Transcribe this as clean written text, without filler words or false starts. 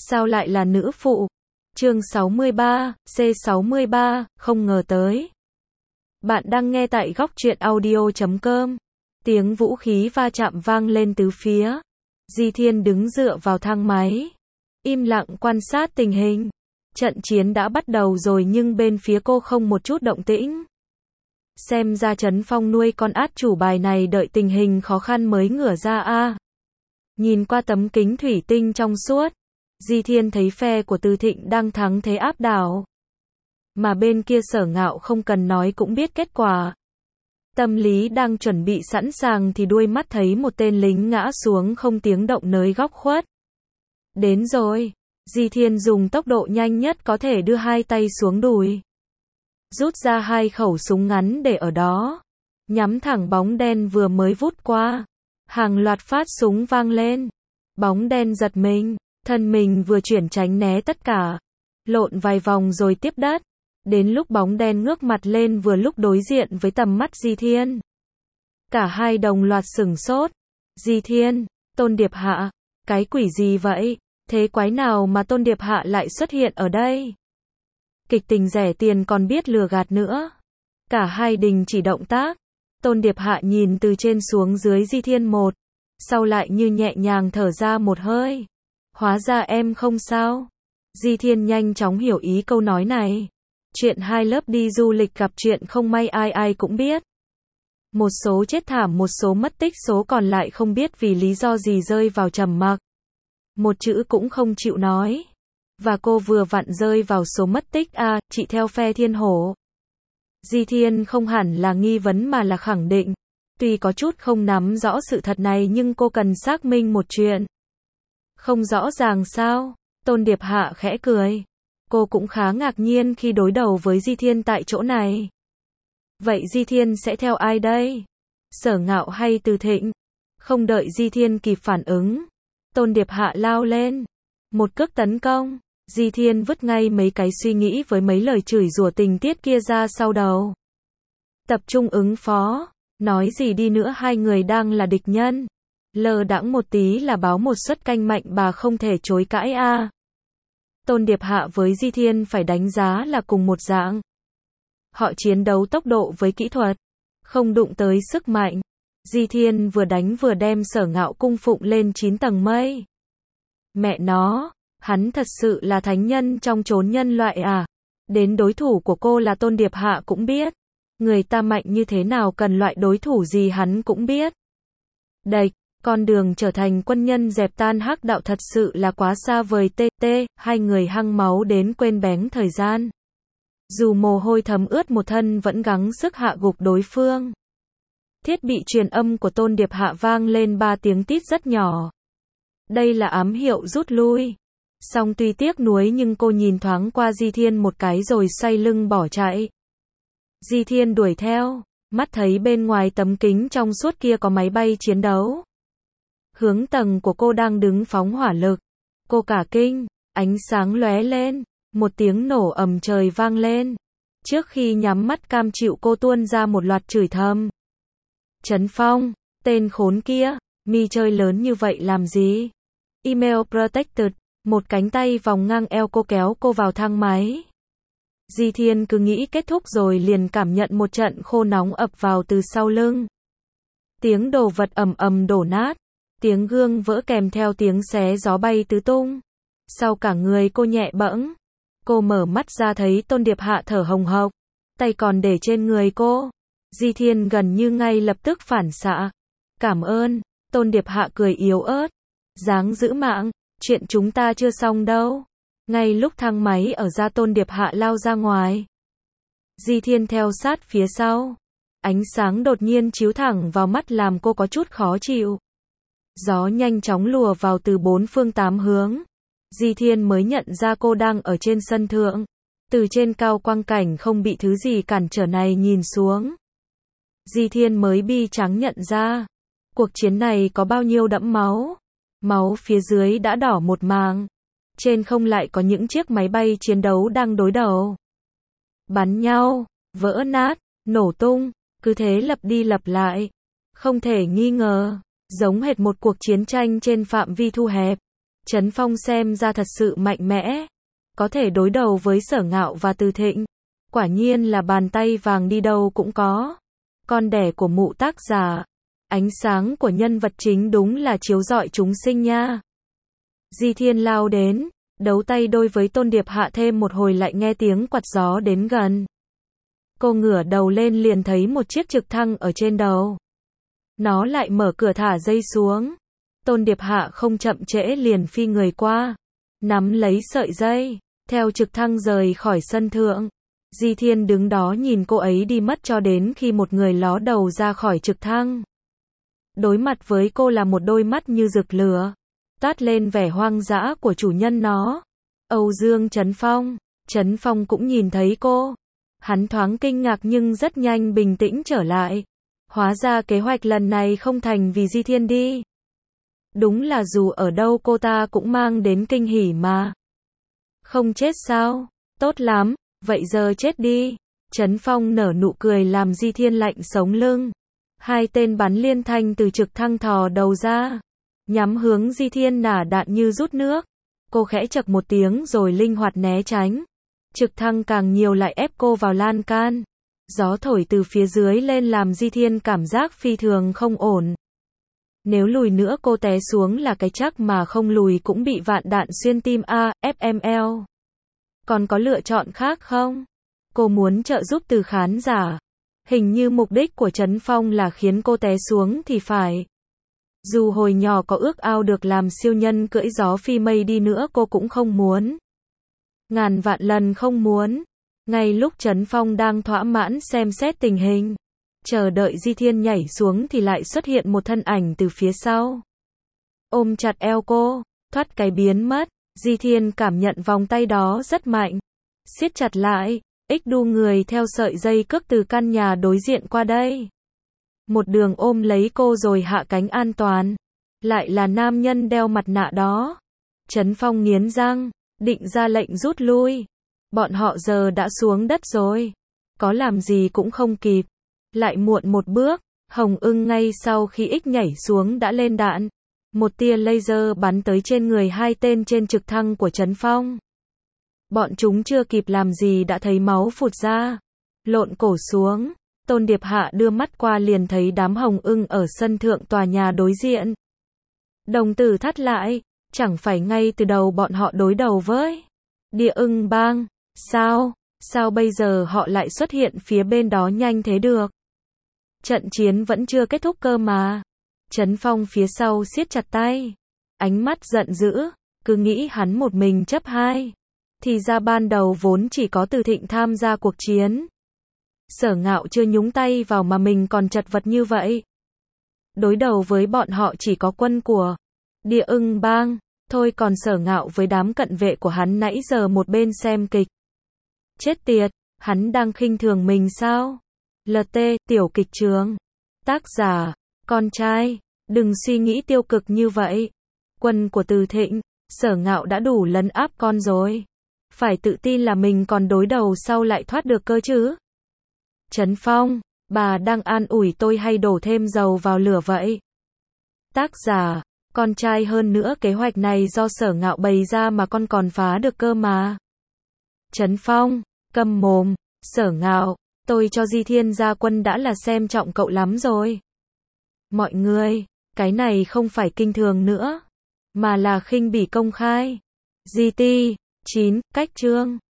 Sao lại là nữ phụ? Chương 63, C63, không ngờ tới. Bạn đang nghe tại góc truyện audio.com. Tiếng vũ khí va chạm vang lên tứ phía. Di Thiên đứng dựa vào thang máy, im lặng quan sát tình hình. Trận chiến đã bắt đầu rồi nhưng bên phía cô không một chút động tĩnh. Xem ra Trấn Phong nuôi con át chủ bài này đợi tình hình khó khăn mới ngửa ra a. Nhìn qua tấm kính thủy tinh trong suốt, Di Thiên thấy phe của Từ Thịnh đang thắng thế áp đảo. Mà bên kia Sở Ngạo không cần nói cũng biết kết quả. Tâm lý đang chuẩn bị sẵn sàng thì đuôi mắt thấy một tên lính ngã xuống không tiếng động nơi góc khuất. Đến rồi. Di Thiên dùng tốc độ nhanh nhất có thể đưa hai tay xuống đùi, rút ra hai khẩu súng ngắn để ở đó, nhắm thẳng bóng đen vừa mới vút qua. Hàng loạt phát súng vang lên. Bóng đen giật mình, thân mình vừa chuyển tránh né tất cả, lộn vài vòng rồi tiếp đất. Đến lúc bóng đen ngước mặt lên vừa lúc đối diện với tầm mắt Di Thiên. Cả hai đồng loạt sửng sốt. Di Thiên, Tôn Điệp Hạ, cái quỷ gì vậy? Thế quái nào mà Tôn Điệp Hạ lại xuất hiện ở đây? Kịch tình rẻ tiền còn biết lừa gạt nữa. Cả hai đình chỉ động tác. Tôn Điệp Hạ nhìn từ trên xuống dưới Di Thiên một, sau lại như nhẹ nhàng thở ra một hơi. Hóa ra em không sao. Di Thiên nhanh chóng hiểu ý câu nói này. Chuyện hai lớp đi du lịch gặp chuyện không may ai ai cũng biết. Một số chết thảm, một số mất tích, số còn lại không biết vì lý do gì rơi vào trầm mặc. Một chữ cũng không chịu nói. Và cô vừa vặn rơi vào số mất tích chị theo phe Thiên Hổ. Di Thiên không hẳn là nghi vấn mà là khẳng định. Tuy có chút không nắm rõ sự thật này nhưng cô cần xác minh một chuyện. Không rõ ràng sao? Tôn Điệp Hạ khẽ cười. Cô cũng khá ngạc nhiên khi đối đầu với Di Thiên tại chỗ này. Vậy Di Thiên sẽ theo ai đây? Sở Ngạo hay Từ Thịnh? Không đợi Di Thiên kịp phản ứng, Tôn Điệp Hạ lao lên. Một cước tấn công. Di Thiên vứt ngay mấy cái suy nghĩ với mấy lời chửi rủa tình tiết kia ra sau đầu. Tập trung ứng phó. Nói gì đi nữa hai người đang là địch nhân. Lơ đãng một tí là báo một suất canh mạnh bà không thể chối cãi a. Tôn Điệp Hạ với Di Thiên phải đánh giá là cùng một dạng. Họ chiến đấu tốc độ với kỹ thuật, không đụng tới sức mạnh. Di Thiên vừa đánh vừa đem Sở Ngạo cung phụng lên 9 tầng mây. Mẹ nó, hắn thật sự là thánh nhân trong chốn nhân loại à? Đến đối thủ của cô là Tôn Điệp Hạ cũng biết. Người ta mạnh như thế nào cần loại đối thủ gì hắn cũng biết. Đệch, con đường trở thành quân nhân dẹp tan hắc đạo thật sự là quá xa vời. Hai người hăng máu đến quên bén thời gian. Dù mồ hôi thấm ướt một thân vẫn gắng sức hạ gục đối phương. Thiết bị truyền âm của Tôn Điệp Hạ vang lên 3 tiếng tít rất nhỏ. Đây là ám hiệu rút lui. Song tuy tiếc nuối nhưng cô nhìn thoáng qua Di Thiên một cái rồi xoay lưng bỏ chạy. Di Thiên đuổi theo, mắt thấy bên ngoài tấm kính trong suốt kia có máy bay chiến đấu. Hướng tầng của cô đang đứng phóng hỏa lực. Cô cả kinh, ánh sáng lóe lên, một tiếng nổ ầm trời vang lên. Trước khi nhắm mắt cam chịu cô tuôn ra một loạt chửi thầm. Trấn Phong, tên khốn kia, mi chơi lớn như vậy làm gì? Email protected, một cánh tay vòng ngang eo cô kéo cô vào thang máy. Di Thiên cứ nghĩ kết thúc rồi liền cảm nhận một trận khô nóng ập vào từ sau lưng. Tiếng đồ vật ầm ầm đổ nát, tiếng gương vỡ kèm theo tiếng xé gió bay tứ tung. Sau cả người cô nhẹ bẫng. Cô mở mắt ra thấy Tôn Điệp Hạ thở hồng hộc, tay còn để trên người cô. Di Thiên gần như ngay lập tức phản xạ. Cảm ơn. Tôn Điệp Hạ cười yếu ớt. Dáng giữ mạng, chuyện chúng ta chưa xong đâu. Ngay lúc thang máy ở ra Tôn Điệp Hạ lao ra ngoài. Di Thiên theo sát phía sau. Ánh sáng đột nhiên chiếu thẳng vào mắt làm cô có chút khó chịu. Gió nhanh chóng lùa vào từ 4 phương 8 hướng. Di Thiên mới nhận ra cô đang ở trên sân thượng. Từ trên cao quang cảnh không bị thứ gì cản trở này nhìn xuống. Di Thiên mới bi trắng nhận ra. Cuộc chiến này có bao nhiêu đẫm máu. Máu phía dưới đã đỏ một màng. Trên không lại có những chiếc máy bay chiến đấu đang đối đầu. Bắn nhau, vỡ nát, nổ tung, cứ thế lặp đi lặp lại. Không thể nghi ngờ, giống hệt một cuộc chiến tranh trên phạm vi thu hẹp. Trấn Phong xem ra thật sự mạnh mẽ. Có thể đối đầu với Sở Ngạo và Từ Thịnh. Quả nhiên là bàn tay vàng đi đâu cũng có. Con đẻ của mụ tác giả. Ánh sáng của nhân vật chính đúng là chiếu rọi chúng sinh nha. Di Thiên lao đến, đấu tay đôi với Tôn Điệp Hạ thêm một hồi lại nghe tiếng quạt gió đến gần. Cô ngửa đầu lên liền thấy một chiếc trực thăng ở trên đầu. Nó lại mở cửa thả dây xuống. Tôn Điệp Hạ không chậm trễ liền phi người qua. Nắm lấy sợi dây, theo trực thăng rời khỏi sân thượng. Di Thiên đứng đó nhìn cô ấy đi mất cho đến khi một người ló đầu ra khỏi trực thăng. Đối mặt với cô là một đôi mắt như rực lửa, toát lên vẻ hoang dã của chủ nhân nó. Âu Dương Trấn Phong. Trấn Phong cũng nhìn thấy cô. Hắn thoáng kinh ngạc nhưng rất nhanh bình tĩnh trở lại. Hóa ra kế hoạch lần này không thành vì Di Thiên đi. Đúng là dù ở đâu cô ta cũng mang đến kinh hỉ mà. Không chết sao? Tốt lắm, vậy giờ chết đi. Trấn Phong nở nụ cười làm Di Thiên lạnh sống lưng. Hai tên bắn liên thanh từ trực thăng thò đầu ra, nhắm hướng Di Thiên nả đạn như rút nước. Cô khẽ chậc một tiếng rồi linh hoạt né tránh. Trực thăng càng nhiều lại ép cô vào lan can. Gió thổi từ phía dưới lên làm Di Thiên cảm giác phi thường không ổn. Nếu lùi nữa cô té xuống là cái chắc mà không lùi cũng bị vạn đạn xuyên tim a, FML. Còn có lựa chọn khác không? Cô muốn trợ giúp từ khán giả. Hình như mục đích của Trấn Phong là khiến cô té xuống thì phải. Dù hồi nhỏ có ước ao được làm siêu nhân cưỡi gió phi mây đi nữa cô cũng không muốn. Ngàn vạn lần không muốn. Ngay lúc Trấn Phong đang thỏa mãn xem xét tình hình, chờ đợi Di Thiên nhảy xuống thì lại xuất hiện một thân ảnh từ phía sau. Ôm chặt eo cô, thoát cái biến mất. Di Thiên cảm nhận vòng tay đó rất mạnh. Siết chặt lại, đu người theo sợi dây cước từ căn nhà đối diện qua đây. Một đường ôm lấy cô rồi hạ cánh an toàn. Lại là nam nhân đeo mặt nạ đó. Trấn Phong nghiến răng, định ra lệnh rút lui. Bọn họ giờ đã xuống đất rồi. Có làm gì cũng không kịp. Lại muộn một bước, Hồng Ưng ngay sau khi nhảy xuống đã lên đạn. Một tia laser bắn tới trên người hai tên trên trực thăng của Trấn Phong. Bọn chúng chưa kịp làm gì đã thấy máu phụt ra. Lộn cổ xuống. Tôn Điệp Hạ đưa mắt qua liền thấy đám Hồng Ưng ở sân thượng tòa nhà đối diện. Đồng tử thắt lại. Chẳng phải ngay từ đầu bọn họ đối đầu với Địa Ưng Bang. Sao bây giờ họ lại xuất hiện phía bên đó nhanh thế được? Trận chiến vẫn chưa kết thúc cơ mà. Trấn Phong phía sau siết chặt tay. Ánh mắt giận dữ. Cứ nghĩ hắn một mình chấp hai. Thì ra ban đầu vốn chỉ có Từ Thịnh tham gia cuộc chiến. Sở Ngạo chưa nhúng tay vào mà mình còn chật vật như vậy. Đối đầu với bọn họ chỉ có quân của Địa Ưng Bang. Thôi còn Sở Ngạo với đám cận vệ của hắn nãy giờ một bên xem kịch. Chết tiệt, hắn đang khinh thường mình sao? LT, tiểu kịch trường. Tác giả, con trai, đừng suy nghĩ tiêu cực như vậy. Quân của Từ Thịnh, Sở Ngạo đã đủ lấn áp con rồi. Phải tự tin là mình còn đối đầu sau lại thoát được cơ chứ. Trấn Phong, bà đang an ủi tôi hay đổ thêm dầu vào lửa vậy? Tác giả, con trai hơn nữa kế hoạch này do Sở Ngạo bày ra mà con còn phá được cơ mà. Trấn Phong, câm mồm. Sở Ngạo, tôi cho Di Thiên ra quân đã là xem trọng cậu lắm rồi. Mọi người, cái này không phải kinh thường nữa, mà là khinh bỉ công khai. GT 9, cách chương